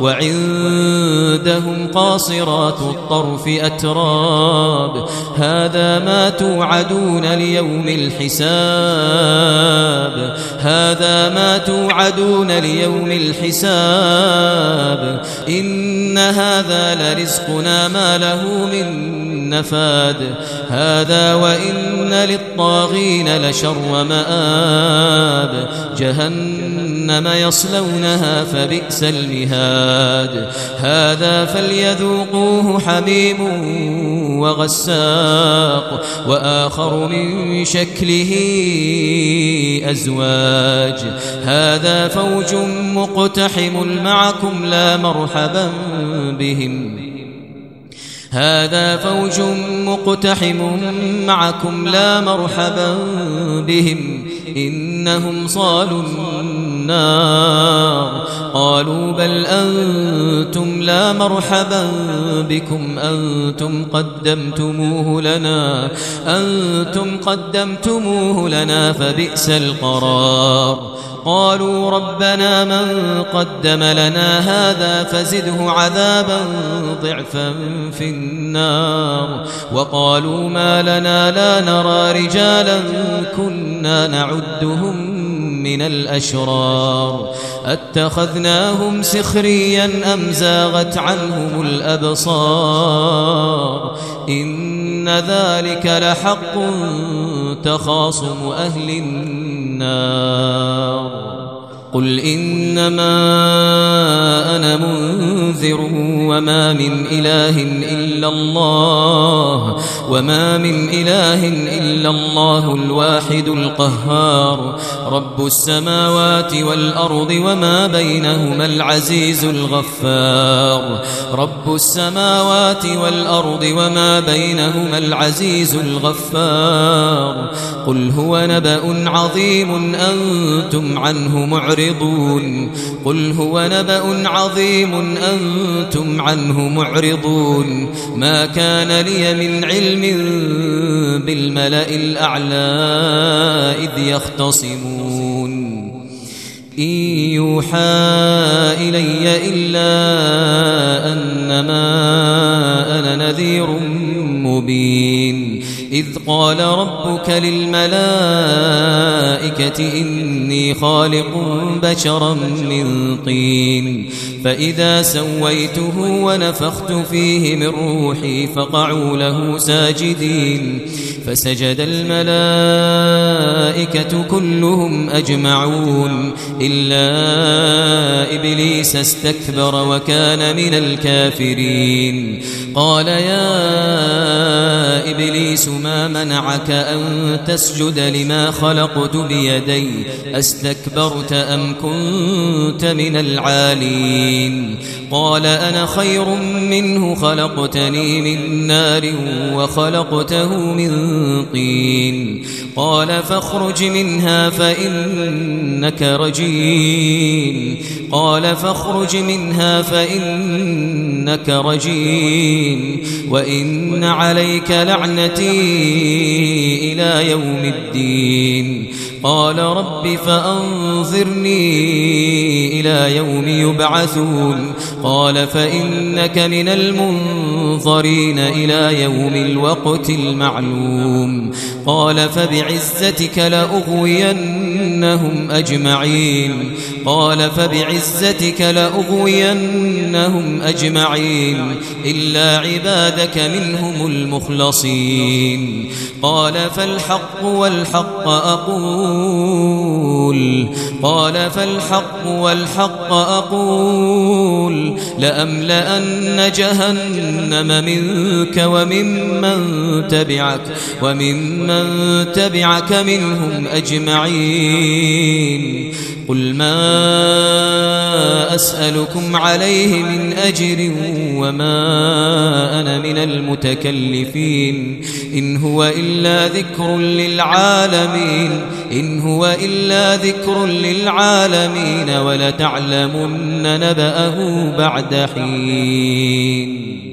وعندهم قاصرات الطرف أتراب هذا ما توعدون ليوم الحساب هذا ما توعدون ليوم الحساب إن هذا لرزقنا ما له من نفاد هذا وإن للطاغين لشر مآب جهنم يصلونها فبئس المهاد هذا فليذوقوه حميم وغساق وآخر من شكله أزواج هذا فوج مقتحم معكم لا مرحبا بهم هذا فوج مقتحم معكم لا مرحبا بهم إنهم صالوا النار قالوا بل أنتم لا مرحبا بكم أنتم قدمتموه لنا فبئس القرار قالوا ربنا من قدم لنا هذا فزده عذابا ضعفا في النار وقالوا ما لنا لا نرى رجالا كنا نعدهم من الأشرار اتخذناهم سخريا أم زاغت عنهم الأبصار إن ذلك لحق تخاصم أهل النار قل إنما أنا منذر وما من إله إلا الله الواحد القهار رب السماوات والأرض وما بينهما العزيز الغفار رب السماوات والأرض وما بينهما العزيز الغفار قل هو نبأ عظيم أنتم عنه معرضون ما كان لي من علم بالملأ الأعلى إذ يختصمون إن يوحى إلي إلا أنما أنا نذير مبين إذ قال ربك للملائكة إني خالق بشرا من طين فإذا سويته ونفخت فيه من روحي فقعوا له ساجدين فسجد الملائكة كلهم أجمعون إلا إبليس استكبر وكان من الكافرين قال يا إبليس ما منعك أن تسجد لما خلقت بيدي أستكبرت أم كنت من العالين قال أنا خير منه خلقتني من نار وخلقته من طين قال فاخرج منها فإنك رجيم وإن عليك لعنتي إلى يوم الدين قال رب فأنظرني إلى يوم يبعثون قال فإنك من المنظرين إلى يوم الوقت المعلوم قال فبعزتك لأغوينهم أجمعين إلا عبادك منهم المخلصين قال فالحق والحق أقول لأملأن جهنم منك وممن تبعك منهم أجمعين قل ما أسألكم عليه من أجر وما أنا من المتكلفين إن هو إلا ذكر للعالمين ولتعلمن نبأه بعد حين